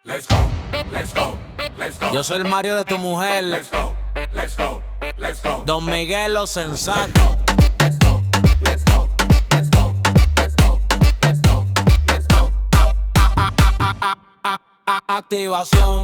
Let's go, let's go, let's go. Yo soy el Mario de tu mujer. Let's go, let's go, let's go. Don Miguel lo sensato. Let's go, let's go, let's go, let's go, let's go, let's go. Activación.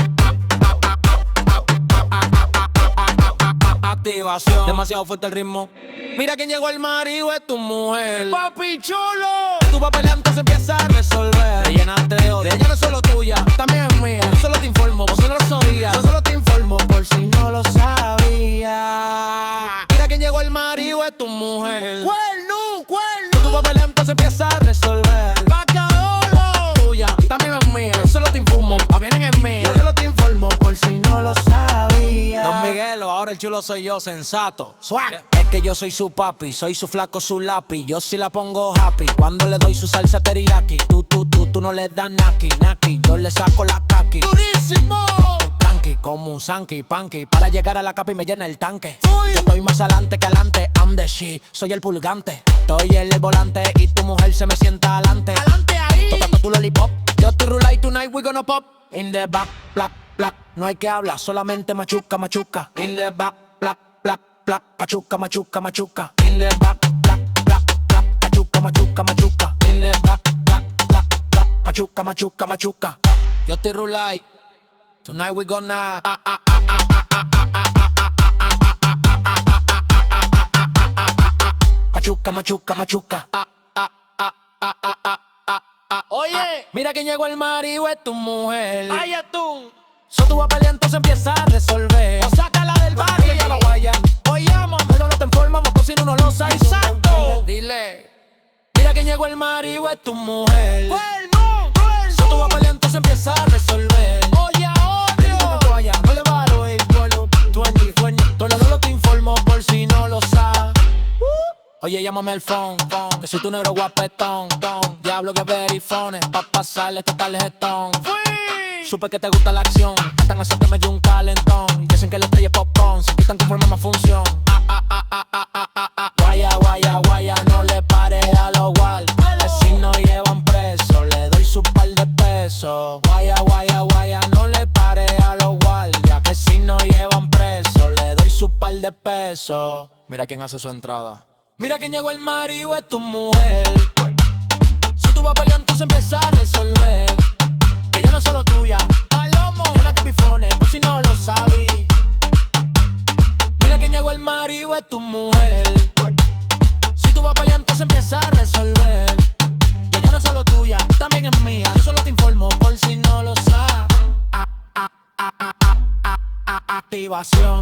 Activación. Demasiado fuerte el ritmo. Mira quién llegó el marido es tu mujer. ¡Papi chulo! Tu papeleante se empieza a resolver. Te llenaste de odio. Ella no es solo tuya, También es mía. yo solo te informo, vos no lo sabías. Yo solo te informo por si no lo sabía. Mira quién llegó el marido es tu mujer. ¡Cuerno, Tu cuerno! papeleante se empieza a resolver. ¡Bacadolo! Tuya, También es mía. yo solo te informo, vienen en mí. Yo solo te informo por si no lo sabía. Don Miguelo, ahora el chulo soy yo, sensato. Swag. Es que yo soy su papi, soy su flaco, su lápiz. Yo sí la pongo happy cuando le doy su salsa teriyaki. Tú no le das naki, naki. Yo le saco la kaki. ¡Durísimo! Tanky, como un sanky, panky. Para llegar a la capa y me llena el tanque. Uy. Yo estoy más adelante que adelante. I'm the shit, soy el pulgante. Estoy en el volante y tu mujer se me sienta adelante. ¡Adelante ahí! Toca tu lollipop. Yo estoy rulay tonight, we gonna pop. In the back, black, black. No hay que hablar, solamente machuca, machuca. In the back, black, black, black. Machuca, machuca, machuca. In the back, black, black, black. Machuca, machuca, machuca. In the back, black, black, black. Machuca, machuca, machuca. Yo estoy rulay. Tonight we gonna machuca, machuca, machuca. Oye, Mira quién llegó el marido es tu mujer. ¡ay, atún! So tu va a pelear, entonces empieza a resolver. O sácala del barrio. Ya lo guaya. Oye, mamá. Pero no te informamos, por si no lo sabes. Exacto. Dile. Mira quién llegó el marido es tu mujer. ¡Cuerno, So tu va a cuerno! pelear, entonces empieza a resolver. Oye, odio. No le valo el pueblo. Todo lo te informo por si no lo sabes. Oye, llámame al phone, que soy tu negro guapetón, diablo que verifones, pa' pasarle total gestón. ¡Fui! Supe que te gusta la acción, están haciendo medio un calentón. Dicen que los estrellas popcorn, se quitan conforme más función. Guaya, guaya, guaya, no le pare a los gual. Si no llevan preso, le doy su par de pesos. Guaya, guaya, guaya, no le pare a los guardias. Que si no llevan preso, le doy su par de pesos. Mira quién hace su entrada. Mira quién llegó el marido es tu mujer. Si tú vas a pelear, entonces empieza a resolver. Que yo no soy solo tuya, ¡Palomo! yo la te bifones, por si no lo sabes. Mira quién llegó el marido es tu mujer. Si tú vas a pelear, entonces empieza a resolver. Que yo no soy solo tuya, también es mía. Yo solo te informo por si no lo sabes. Activación.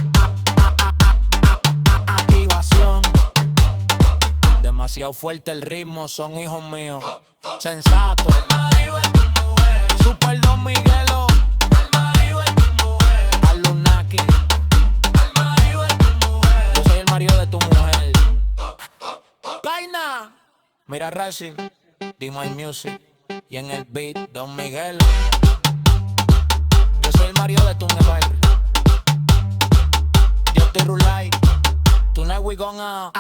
Activación. Demasiado fuerte el ritmo, son hijos míos. Sensato. El marido es tu mujer. Super Don Miguelo. El marido es tu mujer. Alunaki. El marido es tu mujer. Yo soy el marido de tu mujer. Vaina. Mira Racing, D-My Music. Y en el beat, Don Miguelo. Yo soy el marido de tu mujer. Yo estoy rulay. Tonight we gonna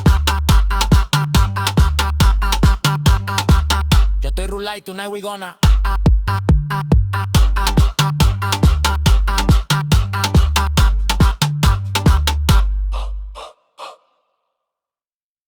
Yo estoy rulay, tonight we gonna